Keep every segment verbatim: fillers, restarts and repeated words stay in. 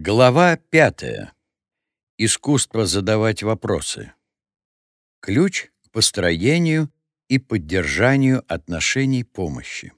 Глава пятая. Искусство задавать вопросы. Ключ к построению и поддержанию отношений помощи.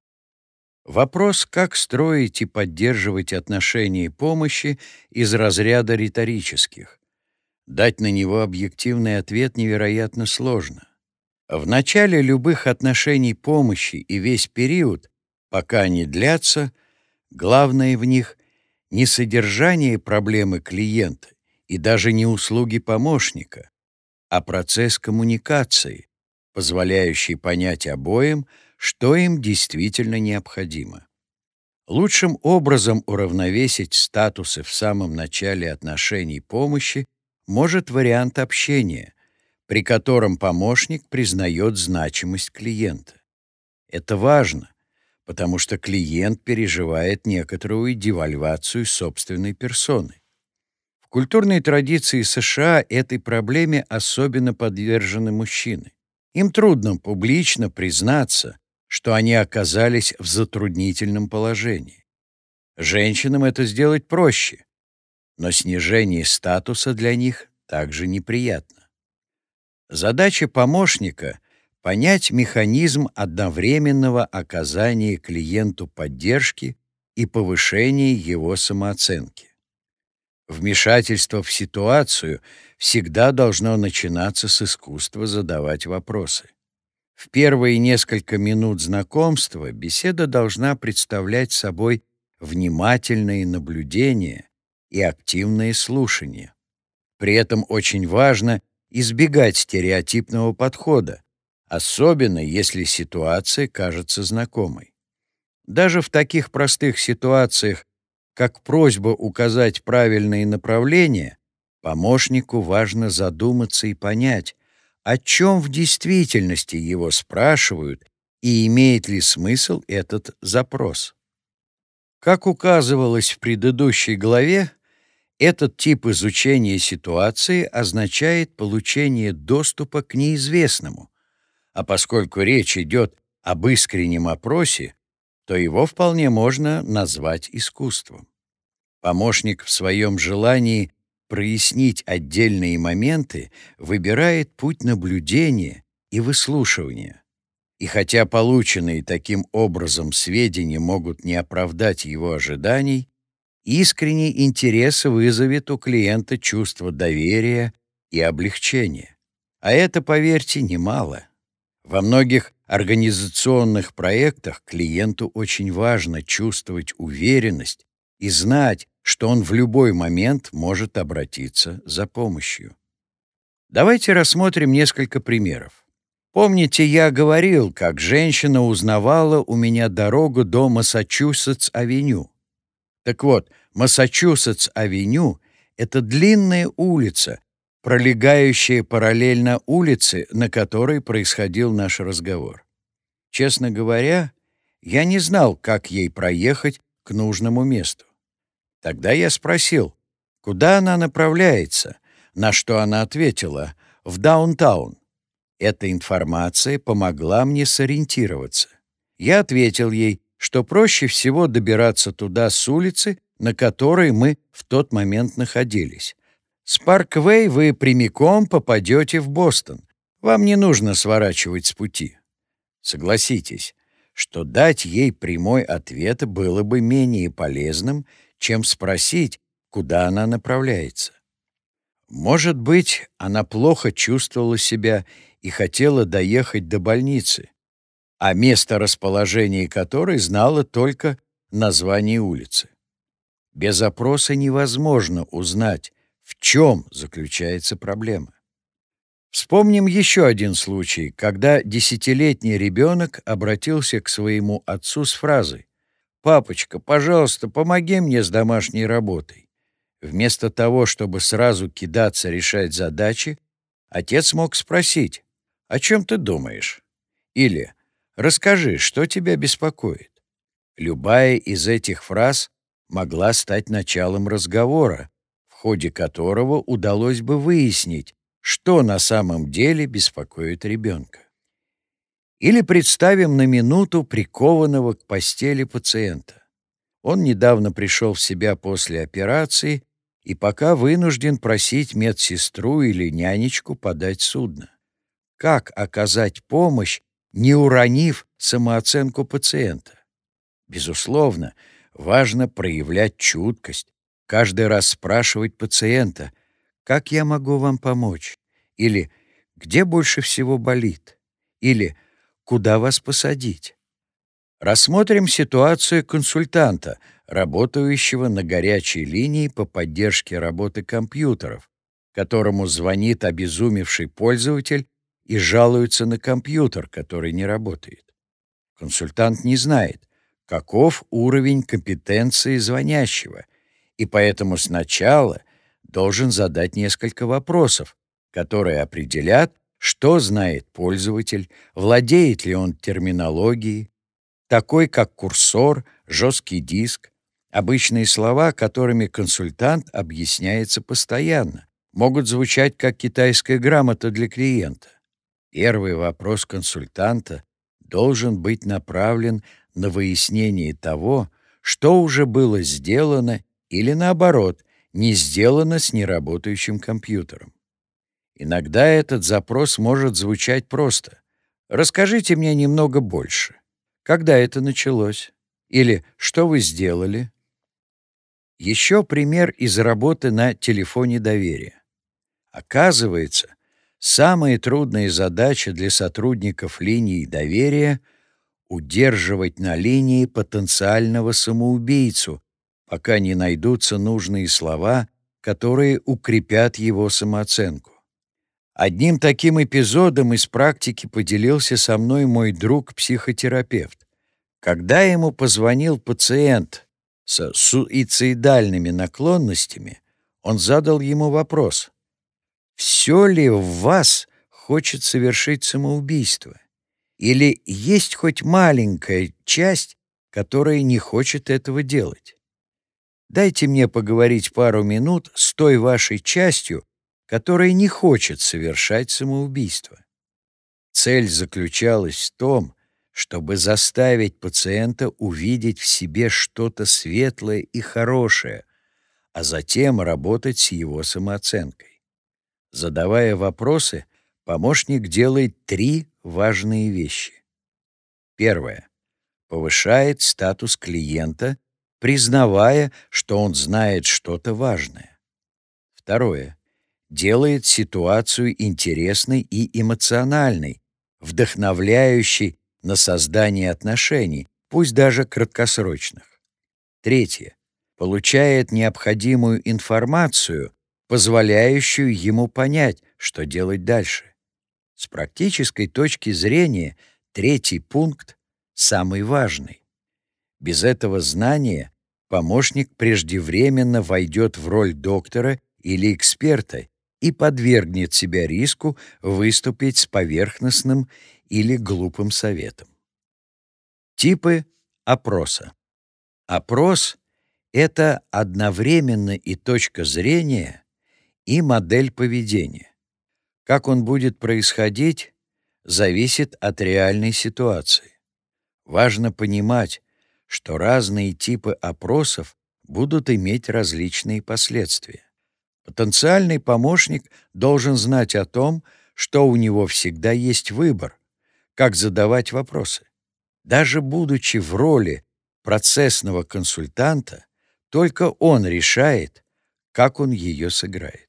Вопрос, как строить и поддерживать отношения помощи, из разряда риторических. Дать на него объективный ответ невероятно сложно. В начале любых отношений помощи и весь период, пока они длятся, главное в них — не содержание проблемы клиента и даже не услуги помощника, а процесс коммуникации, позволяющий понять обоим, что им действительно необходимо. Лучшим образом уравновесить статусы в самом начале отношений помощи может вариант общения, при котором помощник признает значимость клиента. Это важно, потому что клиент переживает некоторую девальвацию собственной персоны. В культурной традиции США этой проблеме особенно подвержены мужчины. Им трудно публично признаться, что они оказались в затруднительном положении. Женщинам это сделать проще, но снижение статуса для них также неприятно. Задача помощника — понять механизм одновременного оказания клиенту поддержки и повышения его самооценки. Вмешательство в ситуацию всегда должно начинаться с искусства задавать вопросы. В первые несколько минут знакомства беседа должна представлять собой внимательное наблюдение и активное слушание. При этом очень важно избегать стереотипного подхода, особенно если ситуация кажется знакомой. Даже в таких простых ситуациях, как просьба указать правильные направления, помощнику важно задуматься и понять, о чем в действительности его спрашивают и имеет ли смысл этот запрос. Как указывалось в предыдущей главе, этот тип изучения ситуации означает получение доступа к неизвестному, а поскольку речь идет об искреннем опросе, то его вполне можно назвать искусством. Помощник в своем желании прояснить отдельные моменты выбирает путь наблюдения и выслушивания. И хотя полученные таким образом сведения могут не оправдать его ожиданий, искренний интерес вызовет у клиента чувство доверия и облегчения. А это, поверьте, немало. Во многих организационных проектах клиенту очень важно чувствовать уверенность и знать, что он в любой момент может обратиться за помощью. Давайте рассмотрим несколько примеров. Помните, я говорил, как женщина узнавала у меня дорогу до Массачусетс-авеню? Так вот, Массачусетс-авеню — это длинная улица, пролегающая параллельно улице, на которой происходил наш разговор. Честно говоря, я не знал, как ей проехать к нужному месту. Тогда я спросил, куда она направляется, на что она ответила: в даунтаун. Эта информация помогла мне сориентироваться. Я ответил ей, что проще всего добираться туда с улицы, на которой мы в тот момент находились. С Парквей вы прямиком попадете в Бостон. Вам не нужно сворачивать с пути. Согласитесь, что дать ей прямой ответ было бы менее полезным, чем спросить, куда она направляется. Может быть, она плохо чувствовала себя и хотела доехать до больницы, а место расположения которой знала только название улицы. Без опроса невозможно узнать, в чем заключается проблема. Вспомним еще один случай, когда десятилетний ребенок обратился к своему отцу с фразой: «Папочка, пожалуйста, помоги мне с домашней работой». Вместо того, чтобы сразу кидаться решать задачи, отец мог спросить: «О чем ты думаешь?» Или «Расскажи, что тебя беспокоит?» Любая из этих фраз могла стать началом разговора, в ходе которого удалось бы выяснить, что на самом деле беспокоит ребенка. Или представим на минуту прикованного к постели пациента. Он недавно пришел в себя после операции и пока вынужден просить медсестру или нянечку подать судно. Как оказать помощь, не уронив самооценку пациента? Безусловно, важно проявлять чуткость, каждый раз спрашивать пациента: «Как я могу вам помочь?» Или «Где больше всего болит?» Или «Куда вас посадить?» Рассмотрим ситуацию консультанта, работающего на горячей линии по поддержке работы компьютеров, которому звонит обезумевший пользователь и жалуется на компьютер, который не работает. Консультант не знает, каков уровень компетенции звонящего, и поэтому сначала должен задать несколько вопросов, которые определят, что знает пользователь, владеет ли он терминологией, такой как курсор, жесткий диск, обычные слова, которыми консультант объясняется постоянно, могут звучать как китайская грамота для клиента. Первый вопрос консультанта должен быть направлен на выяснение того, что уже было сделано или, наоборот, не сделано с неработающим компьютером. Иногда этот запрос может звучать просто: «Расскажите мне немного больше. Когда это началось?» Или «Что вы сделали?» Еще пример из работы на телефоне доверия. Оказывается, самая трудная задача для сотрудников линии доверия — удерживать на линии потенциального самоубийцу, пока не найдутся нужные слова, которые укрепят его самооценку. Одним таким эпизодом из практики поделился со мной мой друг-психотерапевт. Когда ему позвонил пациент с суицидальными наклонностями, он задал ему вопрос: «Все ли в вас хочет совершить самоубийство? Или есть хоть маленькая часть, которая не хочет этого делать? Дайте мне поговорить пару минут с той вашей частью, которая не хочет совершать самоубийство». Цель заключалась в том, чтобы заставить пациента увидеть в себе что-то светлое и хорошее, а затем работать с его самооценкой. Задавая вопросы, помощник делает три важные вещи. Первое. Повышает статус клиента, признавая, что он знает что-то важное. Второе. Делает ситуацию интересной и эмоциональной, вдохновляющей на создание отношений, пусть даже краткосрочных. Третье. Получает необходимую информацию, позволяющую ему понять, что делать дальше. С практической точки зрения третий пункт самый важный. Без этого знания помощник преждевременно войдет в роль доктора или эксперта и подвергнет себя риску выступить с поверхностным или глупым советом. Типы опроса. Опрос — это одновременно и точка зрения, и модель поведения. Как он будет происходить, зависит от реальной ситуации. Важно понимать, что разные типы опросов будут иметь различные последствия. Потенциальный помощник должен знать о том, что у него всегда есть выбор, как задавать вопросы. Даже будучи в роли процессного консультанта, только он решает, как он ее сыграет.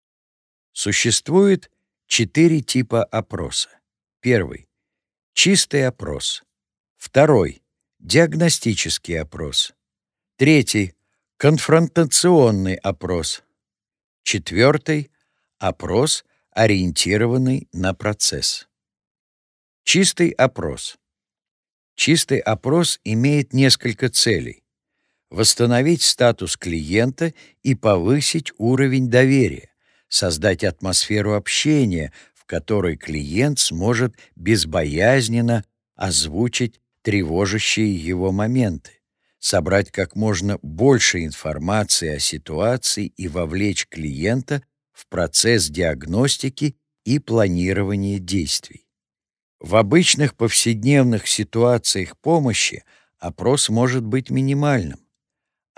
Существует четыре типа опроса. Первый — чистый опрос. Второй — диагностический опрос. Третий — конфронтационный опрос. Четвертый — опрос, ориентированный на процесс. Чистый опрос. Чистый опрос имеет несколько целей: восстановить статус клиента и повысить уровень доверия, создать атмосферу общения, в которой клиент сможет безбоязненно озвучить тревожащие его моменты, собрать как можно больше информации о ситуации и вовлечь клиента в процесс диагностики и планирования действий. В обычных повседневных ситуациях помощи опрос может быть минимальным.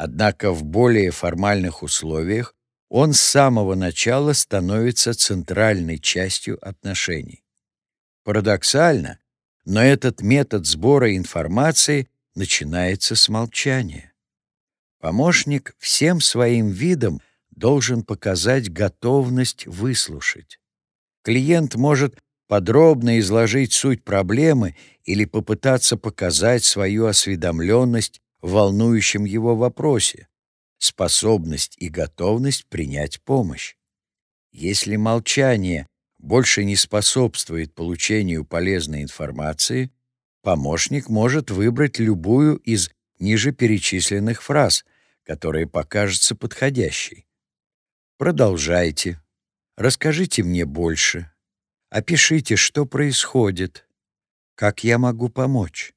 Однако в более формальных условиях он с самого начала становится центральной частью отношений. Парадоксально, но этот метод сбора информации начинается с молчания. Помощник всем своим видом должен показать готовность выслушать. Клиент может подробно изложить суть проблемы или попытаться показать свою осведомленность в волнующем его вопросе, способность и готовность принять помощь. Если молчание больше не способствует получению полезной информации, помощник может выбрать любую из ниже перечисленных фраз, которая покажется подходящей. Продолжайте. Расскажите мне больше. Опишите, что происходит. Как я могу помочь?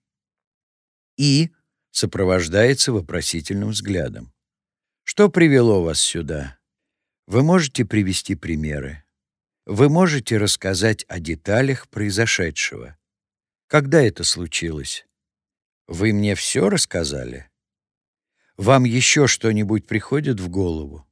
И сопровождается вопросительным взглядом. Что привело вас сюда? Вы можете привести примеры? Вы можете рассказать о деталях произошедшего? Когда это случилось? Вы мне все рассказали? Вам еще что-нибудь приходит в голову?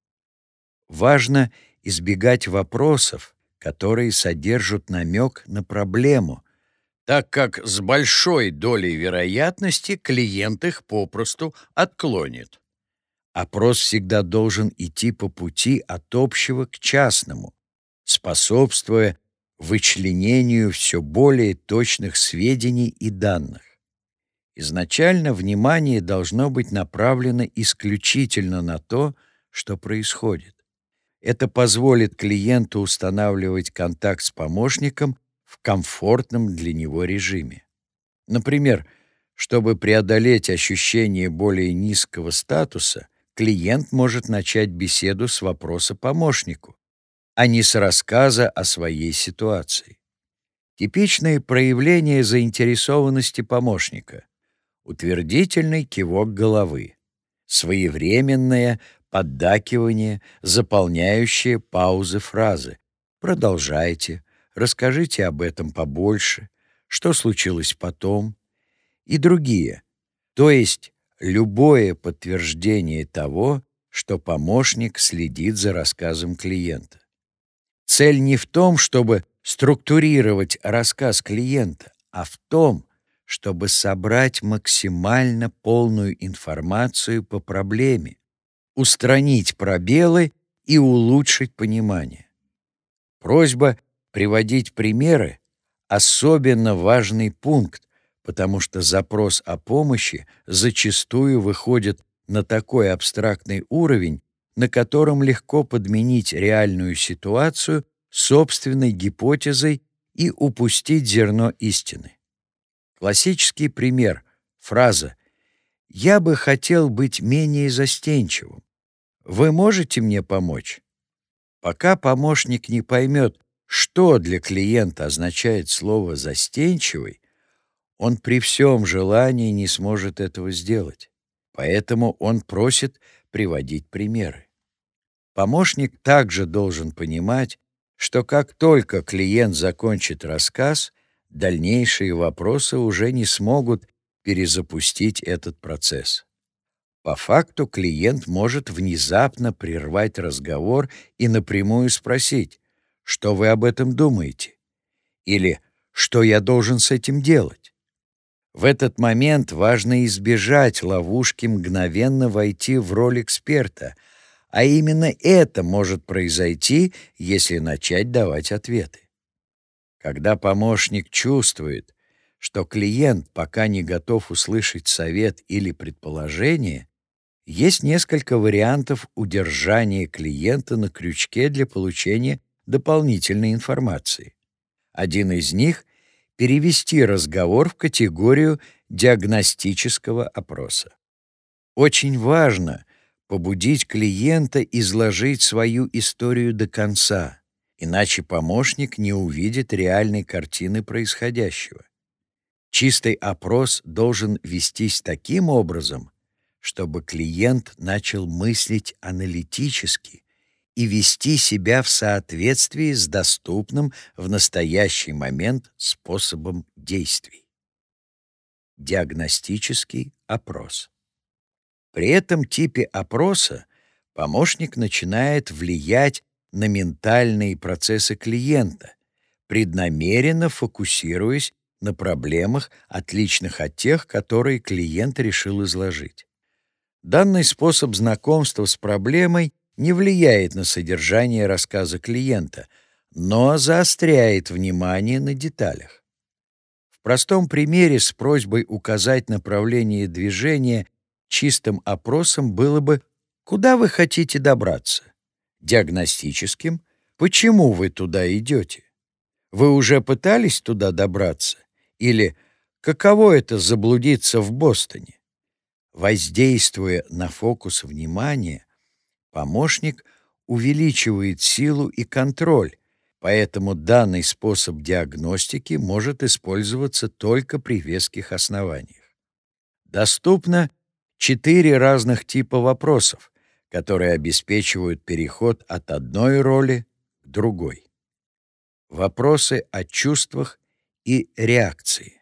Важно избегать вопросов, которые содержат намек на проблему, так как с большой долей вероятности клиент их попросту отклонит. Опрос всегда должен идти по пути от общего к частному, способствуя вычленению все более точных сведений и данных. Изначально внимание должно быть направлено исключительно на то, что происходит. Это позволит клиенту устанавливать контакт с помощником в комфортном для него режиме. Например, чтобы преодолеть ощущение более низкого статуса, клиент может начать беседу с вопроса помощнику, а не с рассказа о своей ситуации. Типичные проявления заинтересованности помощника: утвердительный кивок головы, своевременное поддакивание, заполняющее паузы фразы. Продолжайте, расскажите об этом побольше, что случилось потом, и другие. То есть любое подтверждение того, что помощник следит за рассказом клиента. Цель не в том, чтобы структурировать рассказ клиента, а в том, чтобы собрать максимально полную информацию по проблеме, устранить пробелы и улучшить понимание. Просьба приводить примеры — особенно важный пункт, потому что запрос о помощи зачастую выходит на такой абстрактный уровень, на котором легко подменить реальную ситуацию собственной гипотезой и упустить зерно истины. Классический пример — фраза «Я бы хотел быть менее застенчивым. Вы можете мне помочь?» Пока помощник не поймет, что для клиента означает слово «застенчивый», он при всем желании не сможет этого сделать. Поэтому он просит приводить примеры. Помощник также должен понимать, что как только клиент закончит рассказ, дальнейшие вопросы уже не смогут перезапустить этот процесс. По факту клиент может внезапно прервать разговор и напрямую спросить: «Что вы об этом думаете?» или «Что я должен с этим делать?» В этот момент важно избежать ловушки мгновенно войти в роль эксперта, а именно это может произойти, если начать давать ответы. Когда помощник чувствует, что клиент пока не готов услышать совет или предположение, есть несколько вариантов удержания клиента на крючке для получения дополнительной информации. Один из них — перевести разговор в категорию диагностического опроса. Очень важно побудить клиента изложить свою историю до конца, иначе помощник не увидит реальной картины происходящего. Чистый опрос должен вестись таким образом, чтобы клиент начал мыслить аналитически и вести себя в соответствии с доступным в настоящий момент способом действий. Диагностический опрос. При этом типе опроса помощник начинает влиять на ментальные процессы клиента, преднамеренно фокусируясь на проблемах, отличных от тех, которые клиент решил изложить. Данный способ знакомства с проблемой не влияет на содержание рассказа клиента, но заостряет внимание на деталях. В простом примере с просьбой указать направление движения чистым опросом было бы: «Куда вы хотите добраться?» Диагностическим: «Почему вы туда идете? Вы уже пытались туда добраться?» Или «Каково это заблудиться в Бостоне?» Воздействуя на фокус внимания, помощник увеличивает силу и контроль, поэтому данный способ диагностики может использоваться только при веских основаниях. Доступно четыре разных типа вопросов, которые обеспечивают переход от одной роли к другой. Вопросы о чувствах и реакции.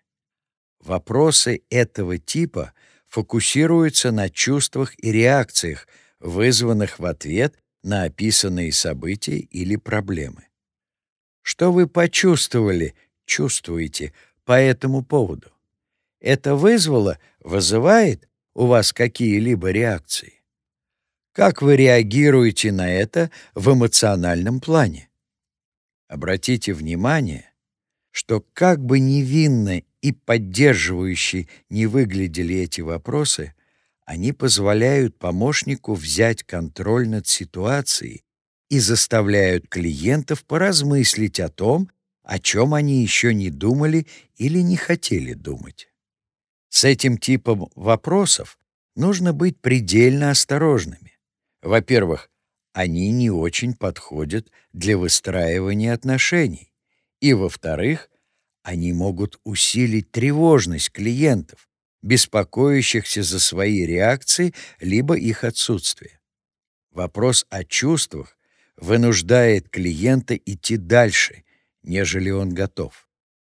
Вопросы этого типа фокусируются на чувствах и реакциях, вызванных в ответ на описанные события или проблемы. Что вы почувствовали, чувствуете по этому поводу? Это вызвало, вызывает у вас какие-либо реакции? Как вы реагируете на это в эмоциональном плане? Обратите внимание, что как бы невинно и поддерживающе не выглядели эти вопросы, они позволяют помощнику взять контроль над ситуацией и заставляют клиентов поразмыслить о том, о чем они еще не думали или не хотели думать. С этим типом вопросов нужно быть предельно осторожными. Во-первых, они не очень подходят для выстраивания отношений. И, во-вторых, они могут усилить тревожность клиентов, беспокоящихся за свои реакции либо их отсутствие. Вопрос о чувствах вынуждает клиента идти дальше, нежели он готов.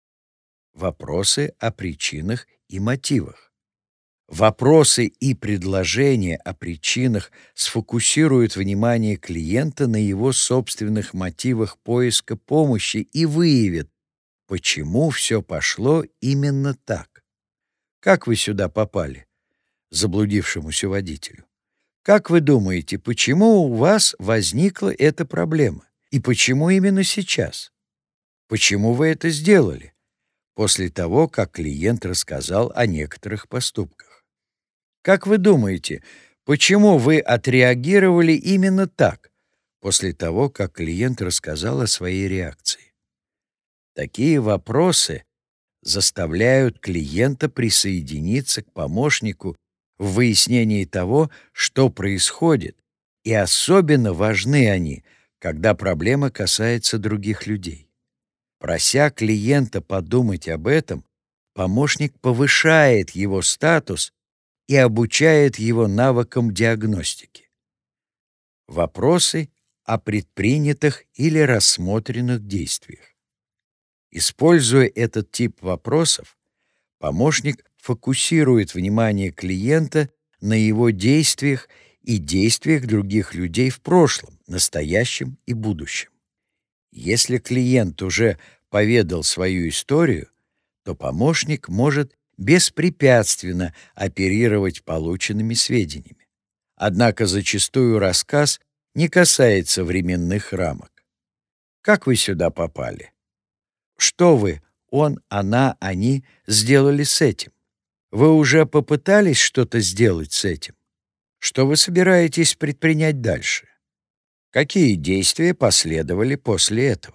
Вопросы о причинах и мотивах. Вопросы и предложения о причинах сфокусируют внимание клиента на его собственных мотивах поиска помощи и выявят, почему все пошло именно так. Как вы сюда попали, заблудившемуся водителю? Как вы думаете, почему у вас возникла эта проблема? И почему именно сейчас? Почему вы это сделали? После того, как клиент рассказал о некоторых поступках. Как вы думаете, почему вы отреагировали именно так, после того, как клиент рассказал о своей реакции? Такие вопросы заставляют клиента присоединиться к помощнику в выяснении того, что происходит, и особенно важны они, когда проблема касается других людей. Прося клиента подумать об этом, помощник повышает его статус и обучает его навыкам диагностики. Вопросы о предпринятых или рассмотренных действиях. Используя этот тип вопросов, помощник фокусирует внимание клиента на его действиях и действиях других людей в прошлом, настоящем и будущем. Если клиент уже поведал свою историю, то помощник может беспрепятственно оперировать полученными сведениями. Однако зачастую рассказ не касается временных рамок. Как вы сюда попали? Что вы, он, она, они, сделали с этим? Вы уже попытались что-то сделать с этим? Что вы собираетесь предпринять дальше? Какие действия последовали после этого?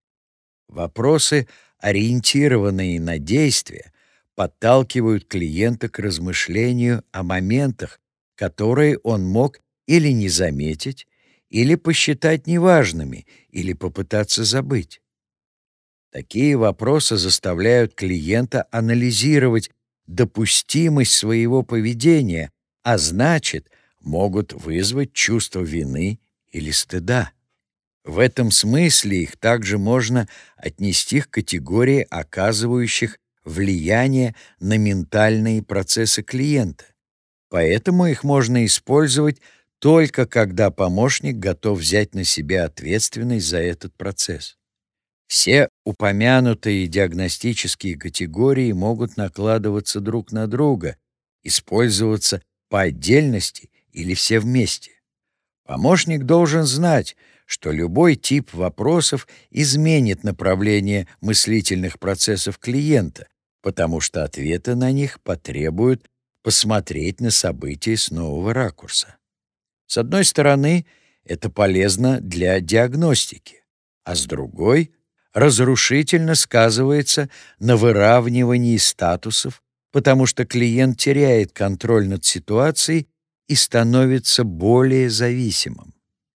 Вопросы, ориентированные на действия, подталкивают клиента к размышлению о моментах, которые он мог или не заметить, или посчитать неважными, или попытаться забыть. Такие вопросы заставляют клиента анализировать допустимость своего поведения, а значит, могут вызвать чувство вины или стыда. В этом смысле их также можно отнести к категории оказывающих влияние на ментальные процессы клиента. Поэтому их можно использовать только когда помощник готов взять на себя ответственность за этот процесс. Все упомянутые диагностические категории могут накладываться друг на друга, использоваться по отдельности или все вместе. Помощник должен знать, что любой тип вопросов изменит направление мыслительных процессов клиента, потому что ответы на них потребуют посмотреть на события с нового ракурса. С одной стороны, это полезно для диагностики, а с другой — разрушительно сказывается на выравнивании статусов, потому что клиент теряет контроль над ситуацией и становится более зависимым.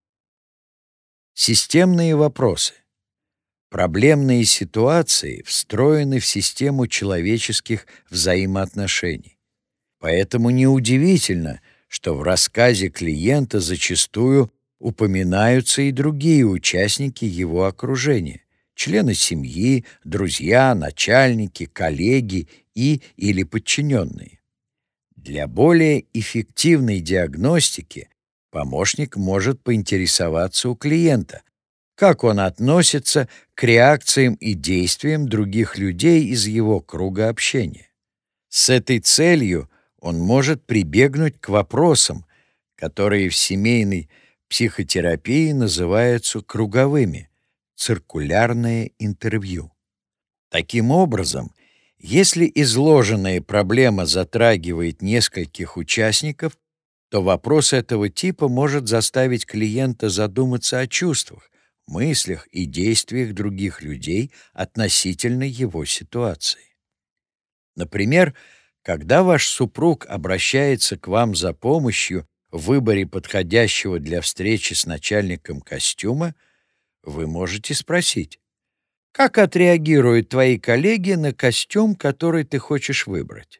Системные вопросы. Проблемные ситуации встроены в систему человеческих взаимоотношений. Поэтому неудивительно, что в рассказе клиента зачастую упоминаются и другие участники его окружения: члены семьи, друзья, начальники, коллеги и или подчиненные. Для более эффективной диагностики помощник может поинтересоваться у клиента, как он относится к реакциям и действиям других людей из его круга общения. С этой целью он может прибегнуть к вопросам, которые в семейной психотерапии называются круговыми — циркулярное интервью. Таким образом, если изложенная проблема затрагивает нескольких участников, то вопрос этого типа может заставить клиента задуматься о чувствах, мыслях и действиях других людей относительно его ситуации. Например, когда ваш супруг обращается к вам за помощью в выборе подходящего для встречи с начальником костюма, вы можете спросить: «Как отреагируют твои коллеги на костюм, который ты хочешь выбрать?»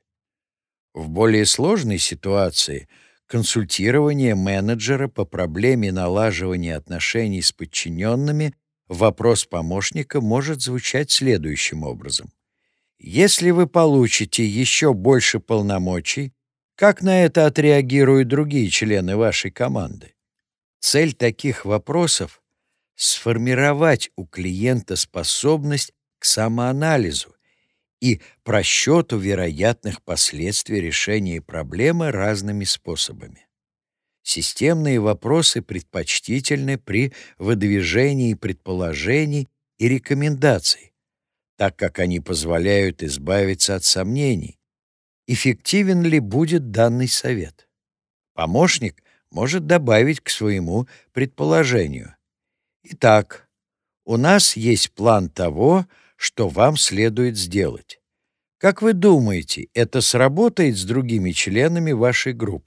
В более сложной ситуации консультирование менеджера по проблеме налаживания отношений с подчиненными вопрос помощника может звучать следующим образом: «Если вы получите еще больше полномочий, как на это отреагируют другие члены вашей команды?» Цель таких вопросов — сформировать у клиента способность к самоанализу и просчету вероятных последствий решения проблемы разными способами. Системные вопросы предпочтительны при выдвижении предположений и рекомендаций, так как они позволяют избавиться от сомнений, эффективен ли будет данный совет. Помощник может добавить к своему предположению: «Итак, у нас есть план того, что вам следует сделать. Как вы думаете, это сработает с другими членами вашей группы?»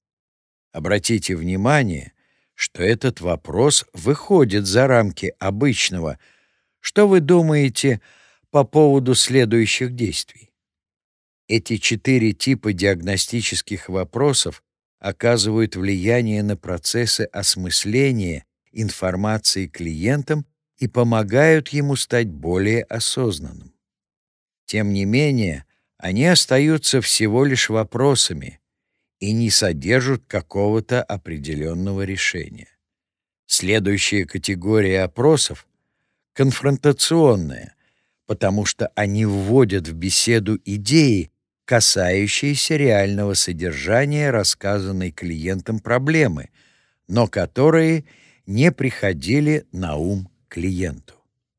Обратите внимание, что этот вопрос выходит за рамки обычного «что вы думаете по поводу следующих действий?». Эти четыре типа диагностических вопросов оказывают влияние на процессы осмысления информации клиентам и помогают ему стать более осознанным. Тем не менее, они остаются всего лишь вопросами и не содержат какого-то определенного решения. Следующая категория опросов — конфронтационная, потому что они вводят в беседу идеи, касающиеся реального содержания рассказанной клиентам проблемы, но которые не приходили на ум клиенту.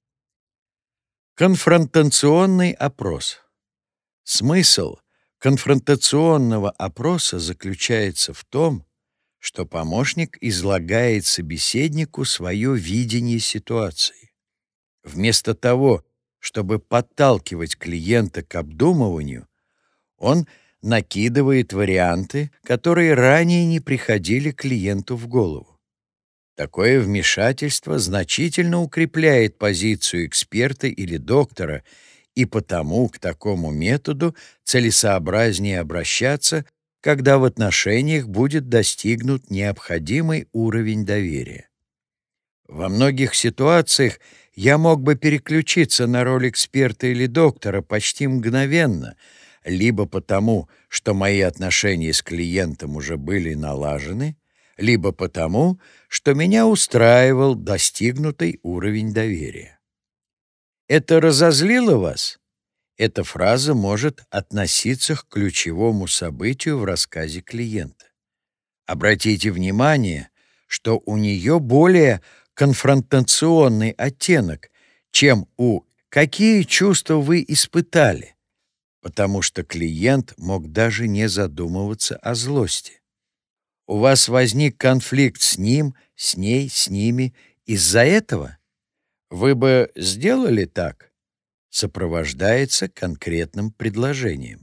Конфронтационный опрос. Смысл конфронтационного опроса заключается в том, что помощник излагает собеседнику свое видение ситуации. Вместо того, чтобы подталкивать клиента к обдумыванию, он накидывает варианты, которые ранее не приходили клиенту в голову. Такое вмешательство значительно укрепляет позицию эксперта или доктора, и потому к такому методу целесообразнее обращаться, когда в отношениях будет достигнут необходимый уровень доверия. Во многих ситуациях я мог бы переключиться на роль эксперта или доктора почти мгновенно, либо потому, что мои отношения с клиентом уже были налажены, либо потому, что меня устраивал достигнутый уровень доверия. Это разозлило вас? Эта фраза может относиться к ключевому событию в рассказе клиента. Обратите внимание, что у нее более конфронтационный оттенок, чем у «какие чувства вы испытали», потому что клиент мог даже не задумываться о злости. У вас возник конфликт с ним, с ней, с ними из-за этого? Вы бы сделали так? Сопровождается конкретным предложением.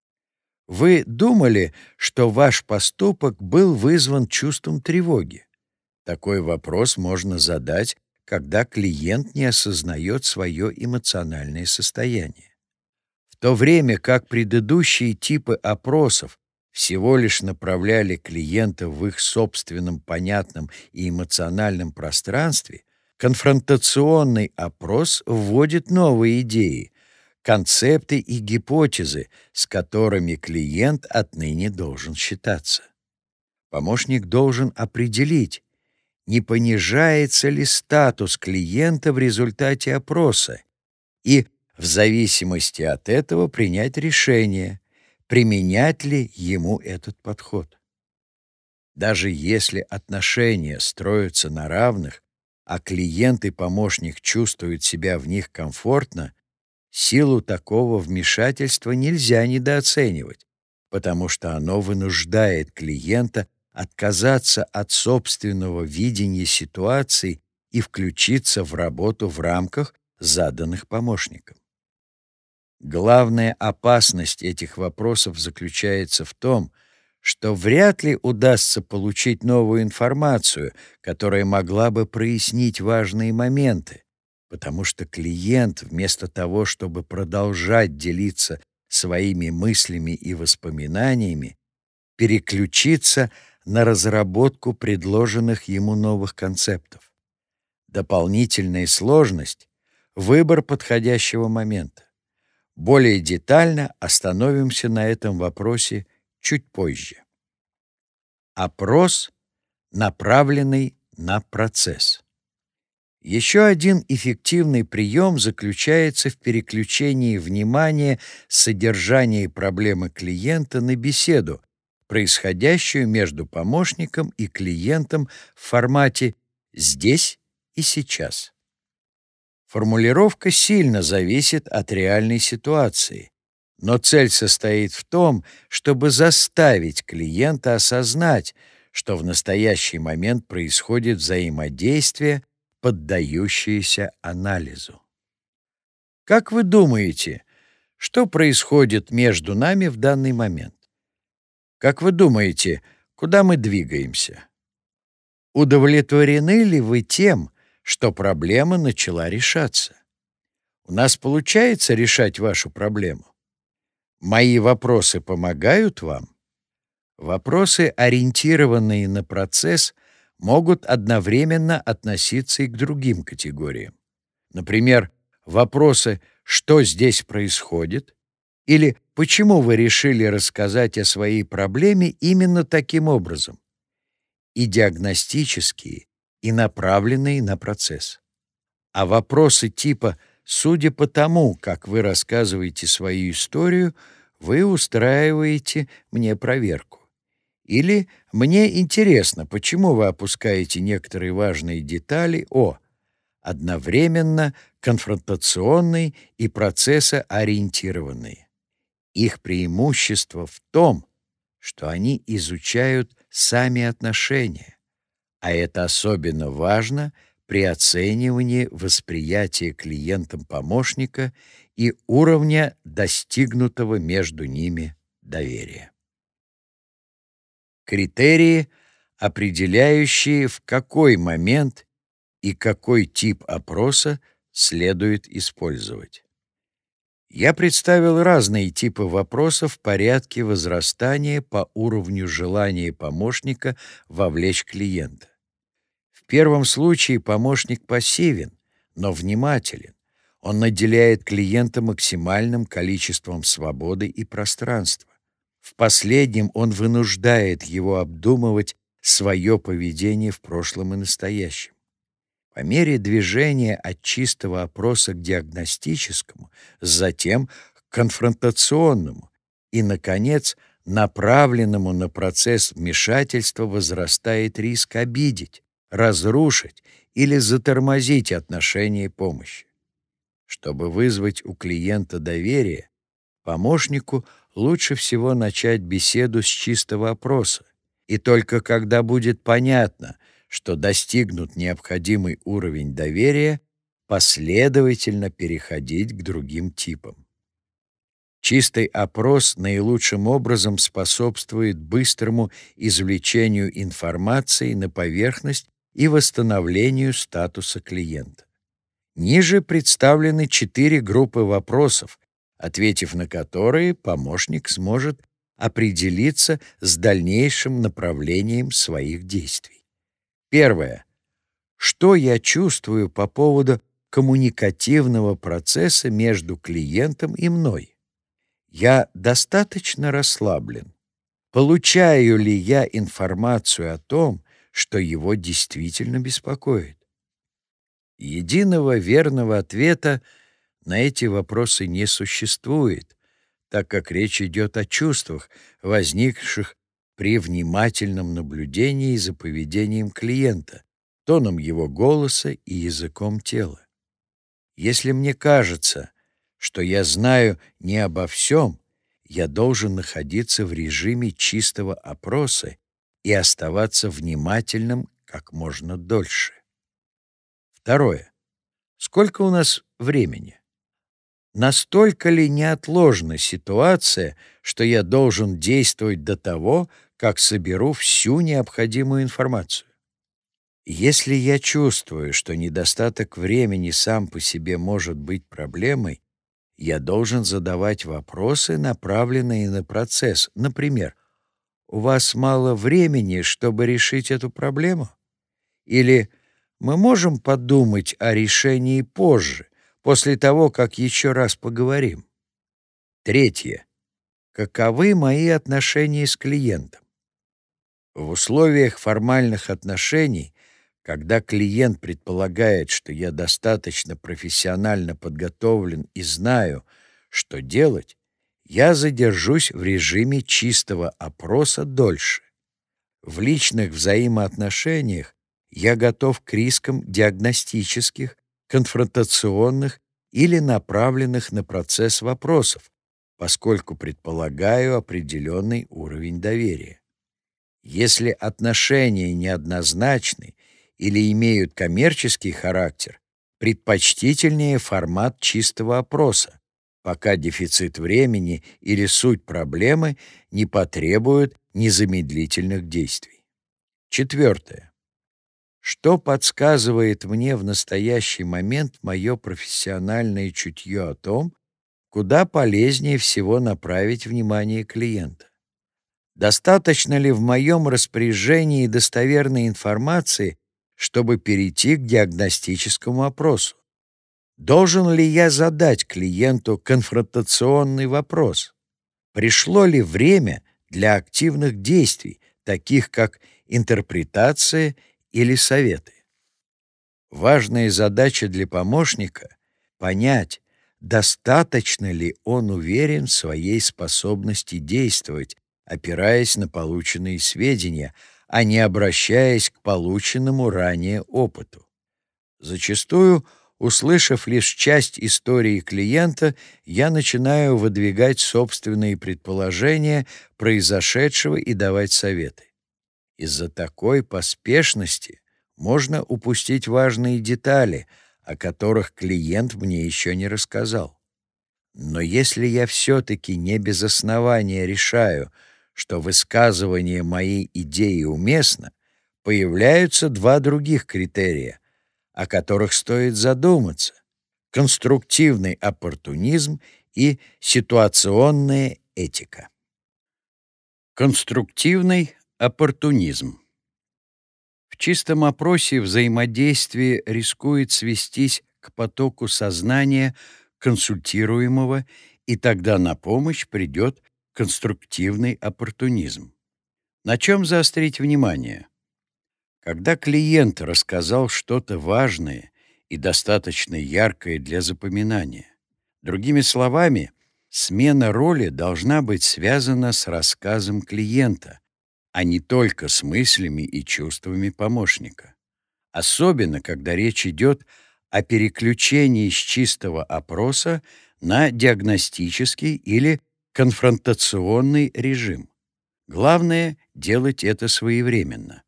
Вы думали, что ваш поступок был вызван чувством тревоги? Такой вопрос можно задать, когда клиент не осознает свое эмоциональное состояние. В то время как предыдущие типы опросов всего лишь направляли клиента в их собственном понятном и эмоциональном пространстве, конфронтационный опрос вводит новые идеи, концепты и гипотезы, с которыми клиент отныне должен считаться. Помощник должен определить, не понижается ли статус клиента в результате опроса, и в зависимости от этого принять решение, применять ли ему этот подход. Даже если отношения строятся на равных, а клиент и помощник чувствуют себя в них комфортно, силу такого вмешательства нельзя недооценивать, потому что оно вынуждает клиента отказаться от собственного видения ситуации и включиться в работу в рамках, заданных помощником. Главная опасность этих вопросов заключается в том, что вряд ли удастся получить новую информацию, которая могла бы прояснить важные моменты, потому что клиент, вместо того, чтобы продолжать делиться своими мыслями и воспоминаниями, переключится на разработку предложенных ему новых концептов. Дополнительная сложность — выбор подходящего момента. Более детально остановимся на этом вопросе чуть позже. Опрос, направленный на процесс. Еще один эффективный прием заключается в переключении внимания с содержания проблемы клиента на беседу, происходящую между помощником и клиентом в формате «здесь и сейчас». Формулировка сильно зависит от реальной ситуации, но цель состоит в том, чтобы заставить клиента осознать, что в настоящий момент происходит взаимодействие, поддающееся анализу. Как вы думаете, что происходит между нами в данный момент? Как вы думаете, куда мы двигаемся? Удовлетворены ли вы тем, что проблема начала решаться? У нас получается решать вашу проблему? Мои вопросы помогают вам? Вопросы, ориентированные на процесс, могут одновременно относиться и к другим категориям. Например, вопросы «что здесь происходит?» или «почему вы решили рассказать о своей проблеме именно таким образом?» и диагностические, и направленные на процесс. А вопросы типа «судя по тому, как вы рассказываете свою историю, вы устраиваете мне проверку». Или «мне интересно, почему вы опускаете некоторые важные детали о» одновременно конфронтационные и процессоориентированные. Их преимущество в том, что они изучают сами отношения, а это особенно важно при оценивании восприятия клиентом помощника и уровня достигнутого между ними доверия. Критерии, определяющие, в какой момент и какой тип опроса следует использовать. Я представил разные типы вопросов в порядке возрастания по уровню желания помощника вовлечь клиента. В первом случае помощник пассивен, но внимателен. Он наделяет клиента максимальным количеством свободы и пространства. В последнем он вынуждает его обдумывать свое поведение в прошлом и настоящем. По мере движения от чистого опроса к диагностическому, затем к конфронтационному и, наконец, направленному на процесс вмешательства возрастает риск обидеть, разрушить или затормозить отношения помощи. Чтобы вызвать у клиента доверие, помощнику лучше всего начать беседу с чистого опроса, и только когда будет понятно, что достигнут необходимый уровень доверия, последовательно переходить к другим типам. Чистый опрос наилучшим образом способствует быстрому извлечению информации на поверхность и восстановлению статуса клиента. Ниже представлены четыре группы вопросов, ответив на которые, помощник сможет определиться с дальнейшим направлением своих действий. Первое. Что я чувствую по поводу коммуникативного процесса между клиентом и мной? Я достаточно расслаблен? Получаю ли я информацию о том, что его действительно беспокоит? Единого верного ответа на эти вопросы не существует, так как речь идет о чувствах, возникших при внимательном наблюдении за поведением клиента, тоном его голоса и языком тела. Если мне кажется, что я знаю не обо всем, я должен находиться в режиме чистого опроса и оставаться внимательным как можно дольше. Второе. Сколько у нас времени? Настолько ли неотложна ситуация, что я должен действовать до того, как соберу всю необходимую информацию? Если я чувствую, что недостаток времени сам по себе может быть проблемой, я должен задавать вопросы, направленные на процесс. Например, «У вас мало времени, чтобы решить эту проблему?» Или «Мы можем подумать о решении позже, после того, как еще раз поговорим?» Третье. Каковы мои отношения с клиентом? В условиях формальных отношений, когда клиент предполагает, что я достаточно профессионально подготовлен и знаю, что делать, я задержусь в режиме чистого опроса дольше. В личных взаимоотношениях я готов к рискам диагностических, конфронтационных или направленных на процесс вопросов, поскольку предполагаю определенный уровень доверия. Если отношения неоднозначны или имеют коммерческий характер, предпочтительнее формат чистого опроса, пока дефицит времени или суть проблемы не потребуют незамедлительных действий. Четвертое. Что подсказывает мне в настоящий момент мое профессиональное чутье о том, куда полезнее всего направить внимание клиента? Достаточно ли в моем распоряжении достоверной информации, чтобы перейти к диагностическому опросу? Должен ли я задать клиенту конфронтационный вопрос? Пришло ли время для активных действий, таких как интерпретация или советы? Важная задача для помощника — понять, достаточно ли он уверен в своей способности действовать, опираясь на полученные сведения, а не обращаясь к полученному ранее опыту. Зачастую, услышав лишь часть истории клиента, я начинаю выдвигать собственные предположения произошедшего и давать советы. Из-за такой поспешности можно упустить важные детали, о которых клиент мне еще не рассказал. Но если я все-таки не без основания решаю, что высказывание моей идеи уместно, появляются два других критерия, о которых стоит задуматься: конструктивный оппортунизм и ситуационная этика. Конструктивный оппортунизм. В чистом опросе взаимодействие рискует свестись к к потоку сознания консультируемого, и тогда на помощь придет конструктивный оппортунизм. На чем заострить внимание? Когда клиент рассказал что-то важное и достаточно яркое для запоминания. Другими словами, смена роли должна быть связана с рассказом клиента, а не только с мыслями и чувствами помощника. Особенно, когда речь идет о переключении с чистого опроса на диагностический или конфронтационный режим. Главное — делать это своевременно.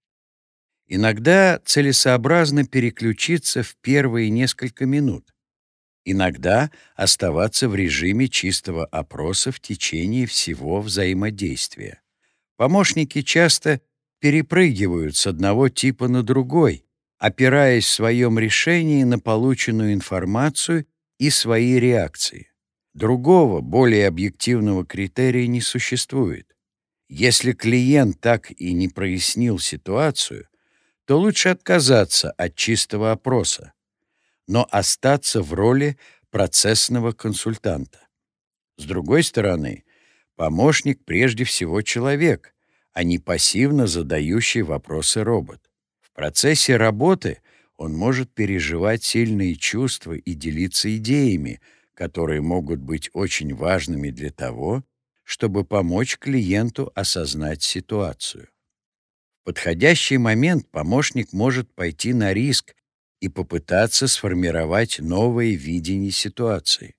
Иногда целесообразно переключиться в первые несколько минут. Иногда оставаться в режиме чистого опроса в течение всего взаимодействия. Помощники часто перепрыгивают с одного типа на другой, опираясь в своем решении на полученную информацию и свои реакции. Другого, более объективного критерия не существует. Если клиент так и не прояснил ситуацию, то лучше отказаться от чистого опроса, но остаться в роли процессного консультанта. С другой стороны, помощник прежде всего человек, а не пассивно задающий вопросы робот. В процессе работы он может переживать сильные чувства и делиться идеями, которые могут быть очень важными для того, чтобы помочь клиенту осознать ситуацию. В подходящий момент помощник может пойти на риск и попытаться сформировать новое видение ситуации.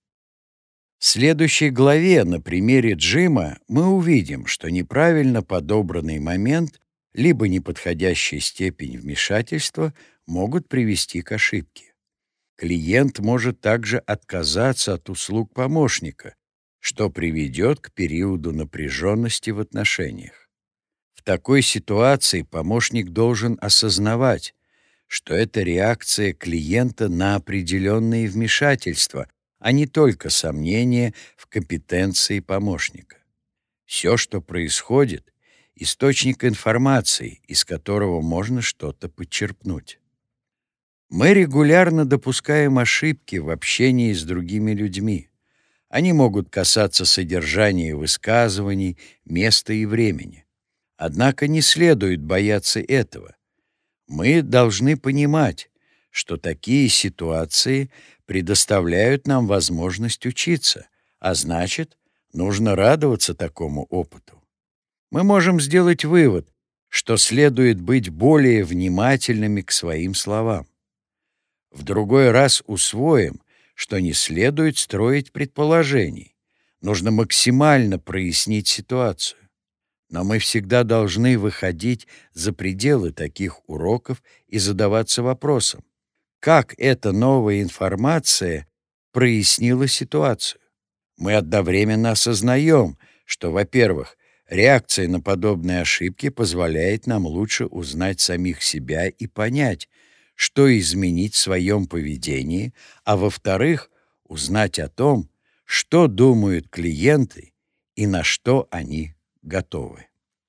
В следующей главе на примере Джима мы увидим, что неправильно подобранный момент либо неподходящая степень вмешательства могут привести к ошибке. Клиент может также отказаться от услуг помощника, что приведет к периоду напряженности в отношениях. В такой ситуации помощник должен осознавать, что это реакция клиента на определенные вмешательства, а не только сомнения в компетенции помощника. Все, что происходит, — источник информации, из которого можно что-то подчерпнуть. Мы регулярно допускаем ошибки в общении с другими людьми. Они могут касаться содержания высказываний, места и времени. Однако не следует бояться этого. Мы должны понимать, что такие ситуации предоставляют нам возможность учиться, а значит, нужно радоваться такому опыту. Мы можем сделать вывод, что следует быть более внимательными к своим словам. В другой раз усвоим, что не следует строить предположений. Нужно максимально прояснить ситуацию. Но мы всегда должны выходить за пределы таких уроков и задаваться вопросом, как эта новая информация прояснила ситуацию. Мы одновременно осознаем, что, во-первых, реакция на подобные ошибки позволяет нам лучше узнать самих себя и понять, что изменить в своем поведении, а во-вторых, узнать о том, что думают клиенты и на что они готовы.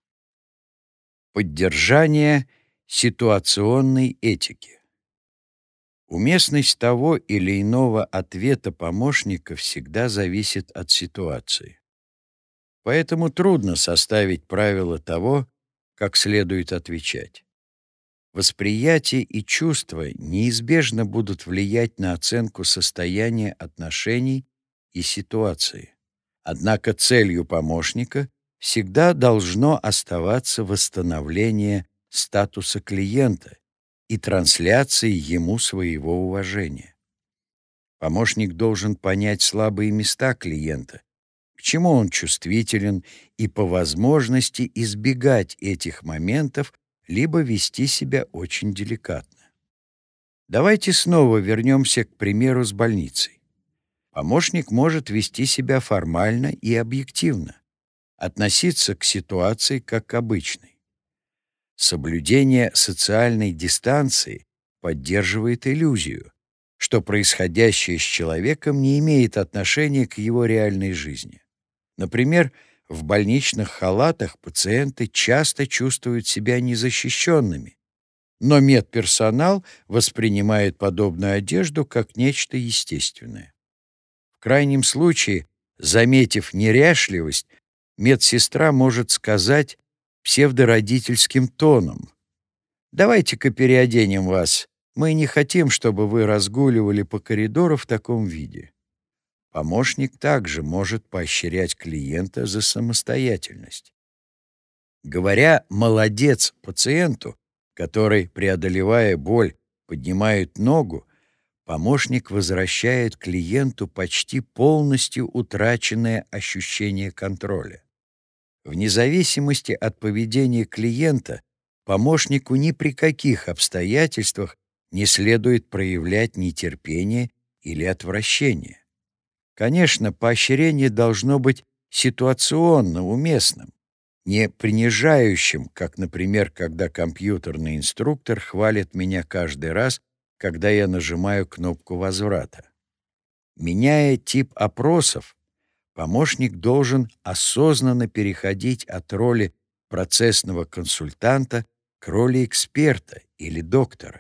Поддержание ситуационной этики. Уместность того или иного ответа помощника всегда зависит от ситуации. Поэтому трудно составить правила того, как следует отвечать. Восприятие и чувства неизбежно будут влиять на оценку состояния отношений и ситуации. Однако целью помощника всегда должно оставаться восстановление статуса клиента и трансляции ему своего уважения. Помощник должен понять слабые места клиента, к чему он чувствителен, и по возможности избегать этих моментов либо вести себя очень деликатно. Давайте снова вернемся к примеру с больницей. Помощник может вести себя формально и объективно, относиться к ситуации как к обычной. Соблюдение социальной дистанции поддерживает иллюзию, что происходящее с человеком не имеет отношения к его реальной жизни. Например, в больничных халатах пациенты часто чувствуют себя незащищенными, Но медперсонал воспринимает подобную одежду как нечто естественное. В крайнем случае, заметив неряшливость, медсестра может сказать псевдородительским тоном: «Давайте-ка переоденем вас. Мы не хотим, чтобы вы разгуливали по коридору в таком виде». Помощник также может поощрять клиента за самостоятельность. Говоря «молодец» пациенту, который, преодолевая боль, поднимает ногу, помощник возвращает клиенту почти полностью утраченное ощущение контроля. Вне зависимости от поведения клиента, помощнику ни при каких обстоятельствах не следует проявлять нетерпение или отвращение. Конечно, поощрение должно быть ситуационно уместным, не принижающим, как, например, когда компьютерный инструктор хвалит меня каждый раз, когда я нажимаю кнопку возврата. Меняя тип опросов, помощник должен осознанно переходить от роли процессного консультанта к роли эксперта или доктора.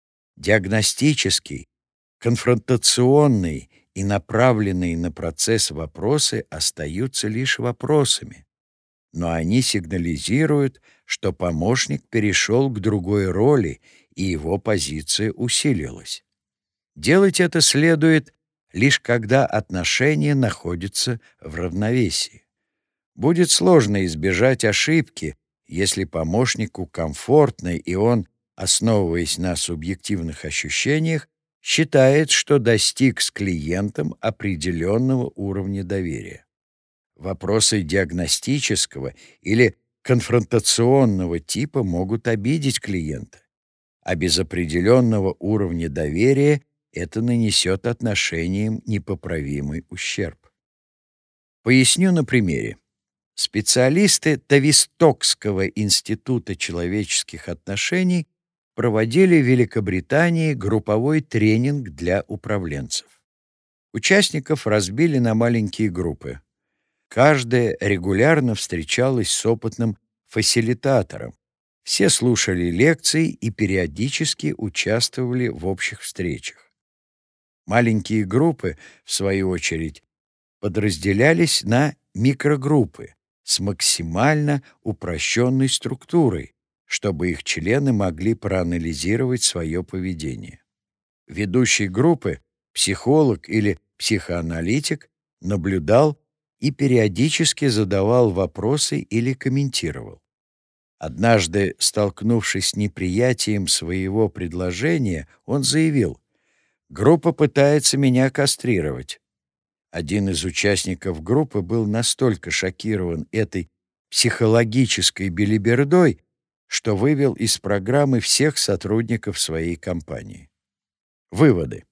Диагностический, конфронтационный и направленные на процесс вопросы остаются лишь вопросами, но они сигнализируют, что помощник перешел к другой роли, и его позиция усилилась. Делать это следует лишь когда отношения находятся в равновесии. Будет сложно избежать ошибки, если помощнику комфортно, и он, основываясь на субъективных ощущениях, считает, что достиг с клиентом определенного уровня доверия. Вопросы диагностического или конфронтационного типа могут обидеть клиента, а без определенного уровня доверия это нанесет отношениям непоправимый ущерб. Поясню на примере. Специалисты Тавистокского института человеческих отношений проводили в Великобритании групповой тренинг для управленцев. Участников разбили на маленькие группы. Каждая регулярно встречалась с опытным фасилитатором. Все слушали лекции и периодически участвовали в общих встречах. Маленькие группы, в свою очередь, подразделялись на микрогруппы с максимально упрощенной структурой, чтобы их члены могли проанализировать свое поведение. Ведущий группы, психолог или психоаналитик, наблюдал и периодически задавал вопросы или комментировал. Однажды, столкнувшись с неприятием своего предложения, он заявил: «Группа пытается меня кастрировать». Один из участников группы был настолько шокирован этой психологической белибердой, что вывел из программы всех сотрудников своей компании. Выводы.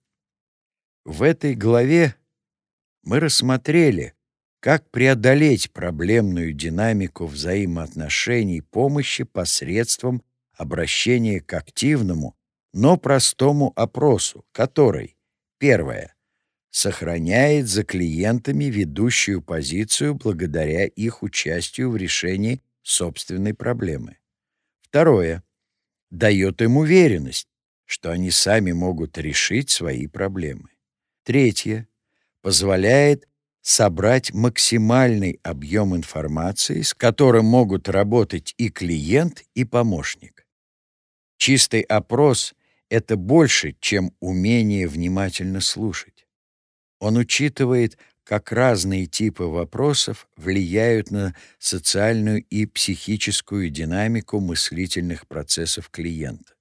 В этой главе мы рассмотрели, как преодолеть проблемную динамику взаимоотношений помощи посредством обращения к активному, но простому опросу, который: первое, сохраняет за клиентами ведущую позицию благодаря их участию в решении собственной проблемы. Второе, дает им уверенность, что они сами могут решить свои проблемы. Третье, позволяет собрать максимальный объем информации, с которым могут работать и клиент, и помощник. Чистый опрос — это больше, чем умение внимательно слушать. Он учитывает, как разные типы вопросов влияют на социальную и психическую динамику мыслительных процессов клиента.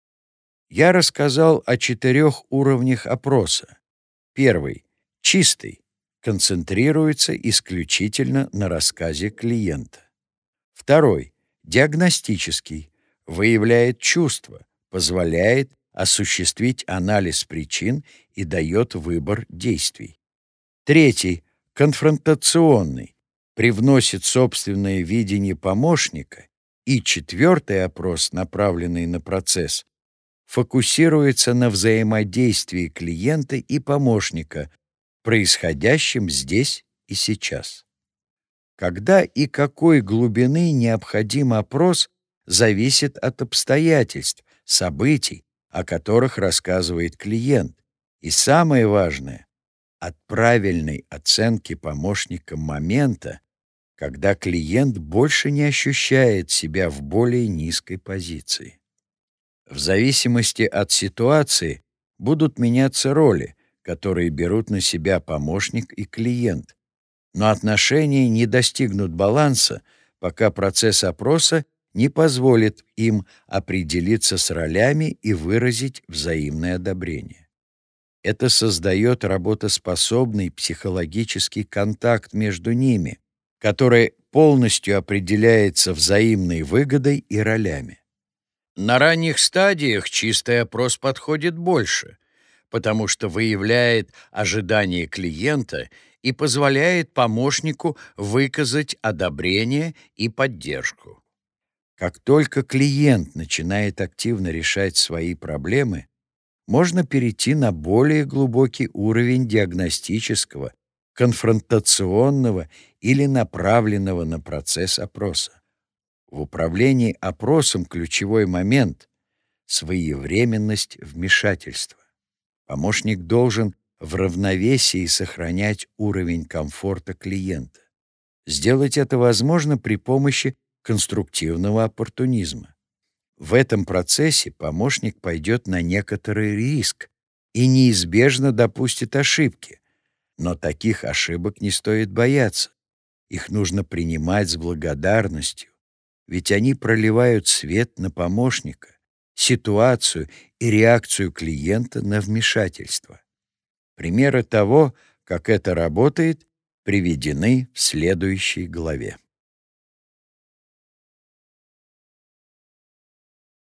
Я рассказал о четырех уровнях опроса. Первый — чистый, концентрируется исключительно на рассказе клиента. Второй — диагностический, выявляет чувства, позволяет осуществить анализ причин и дает выбор действий. Третий — конфронтационный, привносит собственное видение помощника. И четвертый опрос, направленный на процесс, фокусируется на взаимодействии клиента и помощника, происходящем здесь и сейчас. Когда и какой глубины необходим опрос, зависит от обстоятельств, событий, о которых рассказывает клиент. И самое важное — от правильной оценки помощником момента, когда клиент больше не ощущает себя в более низкой позиции. В зависимости от ситуации будут меняться роли, которые берут на себя помощник и клиент, но отношения не достигнут баланса, пока процесс опроса не позволит им определиться с ролями и выразить взаимное одобрение. Это создает работоспособный психологический контакт между ними, который полностью определяется взаимной выгодой и ролями. На ранних стадиях чистый опрос подходит больше, потому что выявляет ожидания клиента и позволяет помощнику выказать одобрение и поддержку. Как только клиент начинает активно решать свои проблемы, можно перейти на более глубокий уровень диагностического, конфронтационного или направленного на процесс опроса. В управлении опросом ключевой момент — своевременность вмешательства. Помощник должен в равновесии сохранять уровень комфорта клиента. Сделать это возможно при помощи конструктивного оппортунизма. В этом процессе помощник пойдет на некоторый риск и неизбежно допустит ошибки. Но таких ошибок не стоит бояться. Их нужно принимать с благодарностью, ведь они проливают свет на помощника, ситуацию и реакцию клиента на вмешательство. Примеры того, как это работает, приведены в следующей главе.